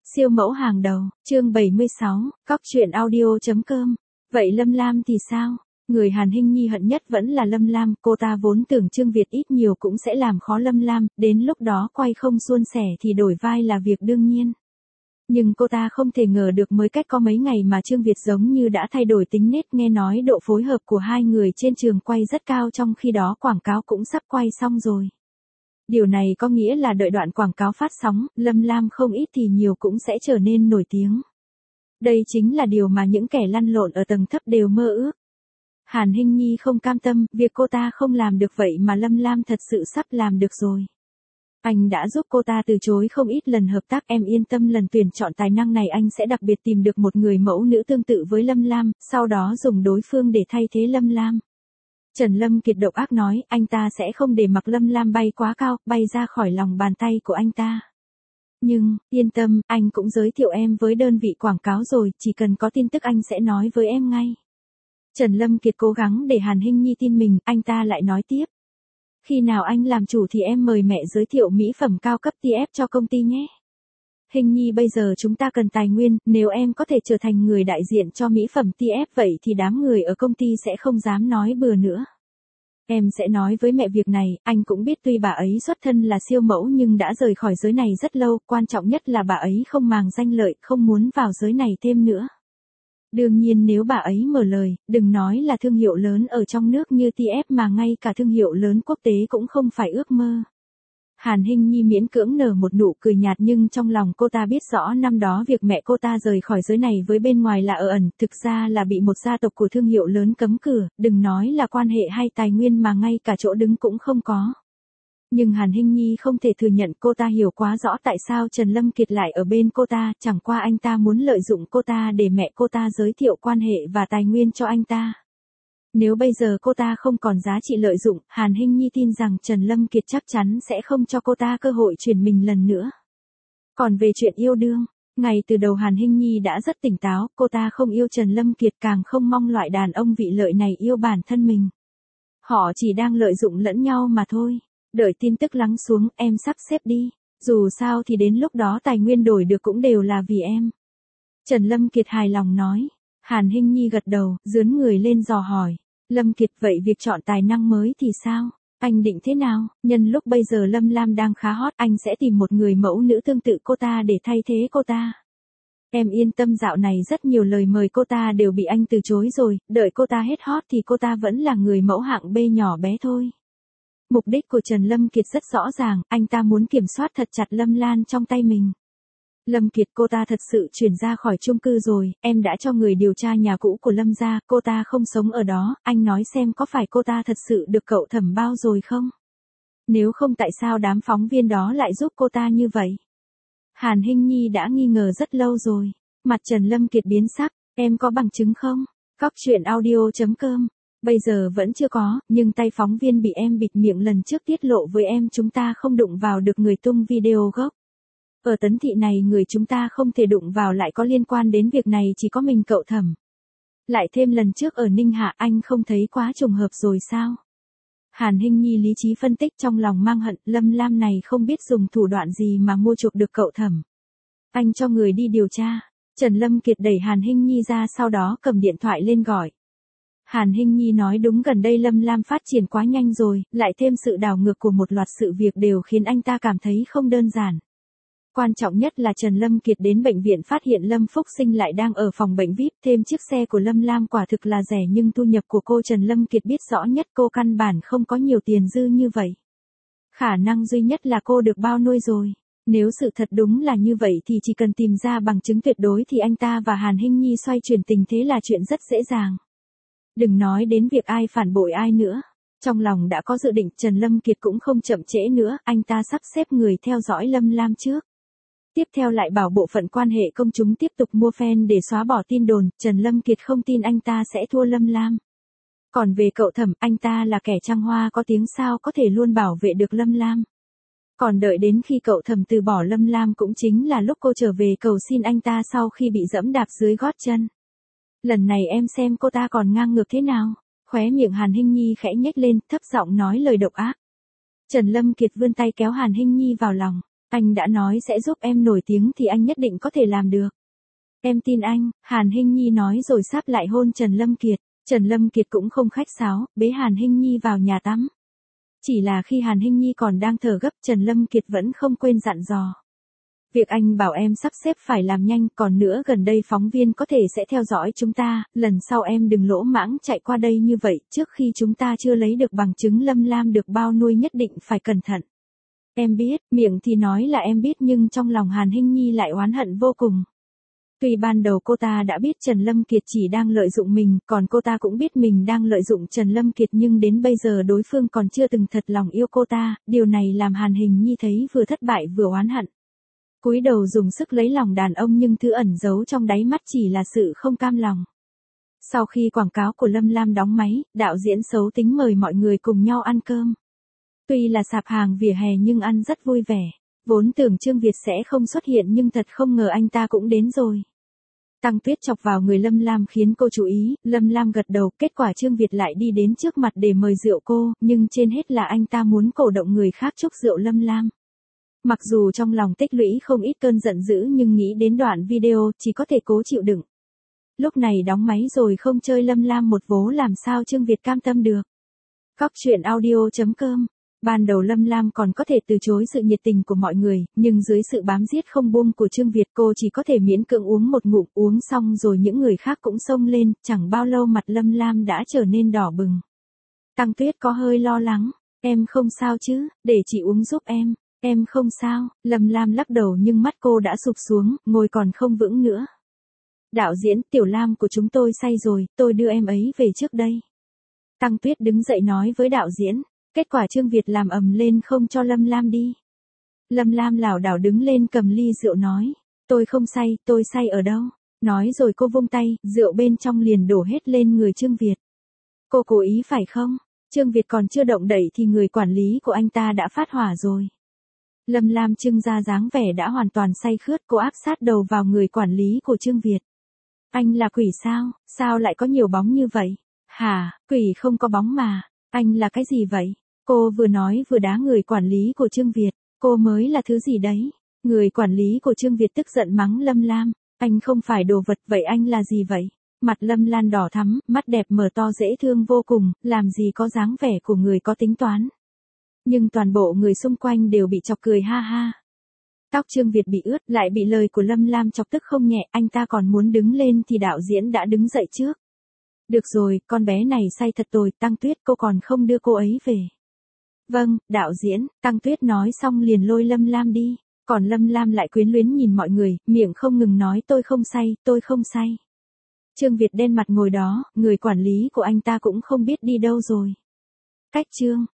Siêu mẫu hàng đầu, chương 76, cóc truyện audio.com. Vậy Lâm Lam thì sao? Người Hàn Hinh Nhi hận nhất vẫn là Lâm Lam, cô ta vốn tưởng Trương Việt ít nhiều cũng sẽ làm khó Lâm Lam, đến lúc đó quay không suôn sẻ thì đổi vai là việc đương nhiên. Nhưng cô ta không thể ngờ được mới cách có mấy ngày mà Trương Việt giống như đã thay đổi tính nết, nghe nói độ phối hợp của hai người trên trường quay rất cao, trong khi đó quảng cáo cũng sắp quay xong rồi. Điều này có nghĩa là đợi đoạn quảng cáo phát sóng, Lâm Lam không ít thì nhiều cũng sẽ trở nên nổi tiếng. Đây chính là điều mà những kẻ lăn lộn ở tầng thấp đều mơ ước. Hàn Hinh Nhi không cam tâm, việc cô ta không làm được vậy mà Lâm Lam thật sự sắp làm được rồi. Anh đã giúp cô ta từ chối không ít lần hợp tác, em yên tâm lần tuyển chọn tài năng này anh sẽ đặc biệt tìm được một người mẫu nữ tương tự với Lâm Lam, sau đó dùng đối phương để thay thế Lâm Lam. Trần Lâm Kiệt độc ác nói, anh ta sẽ không để mặc Lâm Lam bay quá cao, bay ra khỏi lòng bàn tay của anh ta. Nhưng, yên tâm, anh cũng giới thiệu em với đơn vị quảng cáo rồi, chỉ cần có tin tức anh sẽ nói với em ngay. Trần Lâm Kiệt cố gắng để Hàn Hinh Nhi tin mình, anh ta lại nói tiếp. Khi nào anh làm chủ thì em mời mẹ giới thiệu mỹ phẩm cao cấp TF cho công ty nhé. Hinh Nhi bây giờ chúng ta cần tài nguyên, nếu em có thể trở thành người đại diện cho mỹ phẩm TF vậy thì đám người ở công ty sẽ không dám nói bừa nữa. Em sẽ nói với mẹ việc này, anh cũng biết tuy bà ấy xuất thân là siêu mẫu nhưng đã rời khỏi giới này rất lâu, quan trọng nhất là bà ấy không màng danh lợi, không muốn vào giới này thêm nữa. Đương nhiên nếu bà ấy mở lời, đừng nói là thương hiệu lớn ở trong nước như TF mà ngay cả thương hiệu lớn quốc tế cũng không phải ước mơ. Hàn Hinh Nhi miễn cưỡng nở một nụ cười nhạt, nhưng trong lòng cô ta biết rõ năm đó việc mẹ cô ta rời khỏi giới này với bên ngoài là ở ẩn, thực ra là bị một gia tộc của thương hiệu lớn cấm cửa, đừng nói là quan hệ hay tài nguyên mà ngay cả chỗ đứng cũng không có. Nhưng Hàn Hinh Nhi không thể thừa nhận, cô ta hiểu quá rõ tại sao Trần Lâm Kiệt lại ở bên cô ta, chẳng qua anh ta muốn lợi dụng cô ta để mẹ cô ta giới thiệu quan hệ và tài nguyên cho anh ta. Nếu bây giờ cô ta không còn giá trị lợi dụng, Hàn Hinh Nhi tin rằng Trần Lâm Kiệt chắc chắn sẽ không cho cô ta cơ hội chuyển mình lần nữa. Còn về chuyện yêu đương, ngay từ đầu Hàn Hinh Nhi đã rất tỉnh táo, cô ta không yêu Trần Lâm Kiệt, càng không mong loại đàn ông vị lợi này yêu bản thân mình. Họ chỉ đang lợi dụng lẫn nhau mà thôi. Đợi tin tức lắng xuống, em sắp xếp đi. Dù sao thì đến lúc đó tài nguyên đổi được cũng đều là vì em. Trần Lâm Kiệt hài lòng nói. Hàn Hinh Nhi gật đầu, dướn người lên dò hỏi. Lâm Kiệt, vậy việc chọn tài năng mới thì sao? Anh định thế nào? Nhân lúc bây giờ Lâm Lam đang khá hot, anh sẽ tìm một người mẫu nữ tương tự cô ta để thay thế cô ta. Em yên tâm, dạo này rất nhiều lời mời cô ta đều bị anh từ chối rồi, đợi cô ta hết hot thì cô ta vẫn là người mẫu hạng B nhỏ bé thôi. Mục đích của Trần Lâm Kiệt rất rõ ràng, anh ta muốn kiểm soát thật chặt Lâm Lan trong tay mình. Lâm Kiệt, cô ta thật sự chuyển ra khỏi chung cư rồi, em đã cho người điều tra nhà cũ của Lâm gia, cô ta không sống ở đó, anh nói xem có phải cô ta thật sự được cậu thẩm bao rồi không? Nếu không tại sao đám phóng viên đó lại giúp cô ta như vậy? Hàn Hinh Nhi đã nghi ngờ rất lâu rồi, mặt Trần Lâm Kiệt biến sắc, em có bằng chứng không? Cóc truyện audio.com. Bây giờ vẫn chưa có, nhưng tay phóng viên bị em bịt miệng lần trước tiết lộ với em chúng ta không đụng vào được người tung video gốc. Ở Tấn Thị này người chúng ta không thể đụng vào lại có liên quan đến việc này chỉ có mình cậu thẩm. Lại thêm lần trước ở Ninh Hạ, anh không thấy quá trùng hợp rồi sao? Hàn Hinh Nhi lý trí phân tích, trong lòng mang hận, Lâm Lam này không biết dùng thủ đoạn gì mà mua chuộc được cậu thẩm. Anh cho người đi điều tra. Trần Lâm Kiệt đẩy Hàn Hinh Nhi ra, sau đó cầm điện thoại lên gọi. Hàn Hinh Nhi nói đúng, gần đây Lâm Lam phát triển quá nhanh rồi, lại thêm sự đảo ngược của một loạt sự việc đều khiến anh ta cảm thấy không đơn giản. Quan trọng nhất là Trần Lâm Kiệt đến bệnh viện phát hiện Lâm Phúc Sinh lại đang ở phòng bệnh VIP, thêm chiếc xe của Lâm Lam quả thực là rẻ, nhưng thu nhập của cô Trần Lâm Kiệt biết rõ nhất, cô căn bản không có nhiều tiền dư như vậy. Khả năng duy nhất là cô được bao nuôi rồi. Nếu sự thật đúng là như vậy thì chỉ cần tìm ra bằng chứng tuyệt đối thì anh ta và Hàn Hinh Nhi xoay chuyển tình thế là chuyện rất dễ dàng. Đừng nói đến việc ai phản bội ai nữa. Trong lòng đã có dự định, Trần Lâm Kiệt cũng không chậm trễ nữa, anh ta sắp xếp người theo dõi Lâm Lam trước. Tiếp theo lại bảo bộ phận quan hệ công chúng tiếp tục mua fan để xóa bỏ tin đồn, Trần Lâm Kiệt không tin anh ta sẽ thua Lâm Lam. Còn về cậu thẩm, anh ta là kẻ trăng hoa có tiếng, sao có thể luôn bảo vệ được Lâm Lam. Còn đợi đến khi cậu thẩm từ bỏ Lâm Lam cũng chính là lúc cô trở về cầu xin anh ta sau khi bị dẫm đạp dưới gót chân. Lần này em xem cô ta còn ngang ngược thế nào. Khóe miệng Hàn Hinh Nhi khẽ nhếch lên, thấp giọng nói lời độc ác. Trần Lâm Kiệt vươn tay kéo Hàn Hinh Nhi vào lòng. Anh đã nói sẽ giúp em nổi tiếng thì anh nhất định có thể làm được. Em tin anh, Hàn Hinh Nhi nói rồi sắp lại hôn Trần Lâm Kiệt. Trần Lâm Kiệt cũng không khách sáo, bế Hàn Hinh Nhi vào nhà tắm. Chỉ là khi Hàn Hinh Nhi còn đang thở gấp, Trần Lâm Kiệt vẫn không quên dặn dò. Việc anh bảo em sắp xếp phải làm nhanh, còn nữa gần đây phóng viên có thể sẽ theo dõi chúng ta, lần sau em đừng lỗ mãng chạy qua đây như vậy, trước khi chúng ta chưa lấy được bằng chứng Lâm Lam được bao nuôi nhất định phải cẩn thận. Em biết, miệng thì nói là em biết nhưng trong lòng Hàn Hinh Nhi lại oán hận vô cùng. Tuy ban đầu cô ta đã biết Trần Lâm Kiệt chỉ đang lợi dụng mình, còn cô ta cũng biết mình đang lợi dụng Trần Lâm Kiệt nhưng đến bây giờ đối phương còn chưa từng thật lòng yêu cô ta, điều này làm Hàn Hinh Nhi thấy vừa thất bại vừa oán hận. Cúi đầu dùng sức lấy lòng đàn ông nhưng thứ ẩn giấu trong đáy mắt chỉ là sự không cam lòng. Sau khi quảng cáo của Lâm Lam đóng máy, đạo diễn xấu tính mời mọi người cùng nhau ăn cơm. Tuy là sạp hàng vỉa hè nhưng ăn rất vui vẻ. Vốn tưởng Trương Việt sẽ không xuất hiện nhưng thật không ngờ anh ta cũng đến rồi. Tăng Tuyết chọc vào người Lâm Lam khiến cô chú ý, Lâm Lam gật đầu, kết quả Trương Việt lại đi đến trước mặt để mời rượu cô, nhưng trên hết là anh ta muốn cổ động người khác chúc rượu Lâm Lam. Mặc dù trong lòng tích lũy không ít cơn giận dữ nhưng nghĩ đến đoạn video chỉ có thể cố chịu đựng. Lúc này đóng máy rồi không chơi Lâm Lam một vố làm sao Trương Việt cam tâm được. Cóc truyện audio.com. Ban đầu Lâm Lam còn có thể từ chối sự nhiệt tình của mọi người, nhưng dưới sự bám giết không buông của Trương Việt cô chỉ có thể miễn cưỡng uống một ngụm, uống xong rồi những người khác cũng xông lên, chẳng bao lâu mặt Lâm Lam đã trở nên đỏ bừng. Tăng Tuyết có hơi lo lắng, em không sao chứ, để chị uống giúp em không sao, Lâm Lam lắc đầu nhưng mắt cô đã sụp xuống, ngồi còn không vững nữa. Đạo diễn, Tiểu Lam của chúng tôi say rồi, tôi đưa em ấy về trước đây. Tăng Tuyết đứng dậy nói với đạo diễn. Kết quả Trương Việt làm ầm lên không cho Lâm Lam đi. Lâm Lam lảo đảo đứng lên cầm ly rượu nói. Tôi không say, tôi say ở đâu? Nói rồi cô vung tay, rượu bên trong liền đổ hết lên người Trương Việt. Cô cố ý phải không? Trương Việt còn chưa động đậy thì người quản lý của anh ta đã phát hỏa rồi. Lâm Lam trưng ra dáng vẻ đã hoàn toàn say khướt, cô áp sát đầu vào người quản lý của Trương Việt. Anh là quỷ sao? Sao lại có nhiều bóng như vậy? Hả, quỷ không có bóng mà. Anh là cái gì vậy? Cô vừa nói vừa đá người quản lý của Trương Việt. Cô mới là thứ gì đấy? Người quản lý của Trương Việt tức giận mắng Lâm Lam. Anh không phải đồ vật, vậy anh là gì vậy? Mặt Lâm Lam đỏ thắm, mắt đẹp mở to dễ thương vô cùng, làm gì có dáng vẻ của người có tính toán. Nhưng toàn bộ người xung quanh đều bị chọc cười ha ha. Tóc Trương Việt bị ướt, lại bị lời của Lâm Lam chọc tức không nhẹ, anh ta còn muốn đứng lên thì đạo diễn đã đứng dậy trước. Được rồi, con bé này say thật tồi, Tăng Tuyết cô còn không đưa cô ấy về. Vâng, đạo diễn, Tăng Tuyết nói xong liền lôi Lâm Lam đi, còn Lâm Lam lại quyến luyến nhìn mọi người, miệng không ngừng nói tôi không say, tôi không say. Trương Việt đen mặt ngồi đó, người quản lý của anh ta cũng không biết đi đâu rồi. Cách chương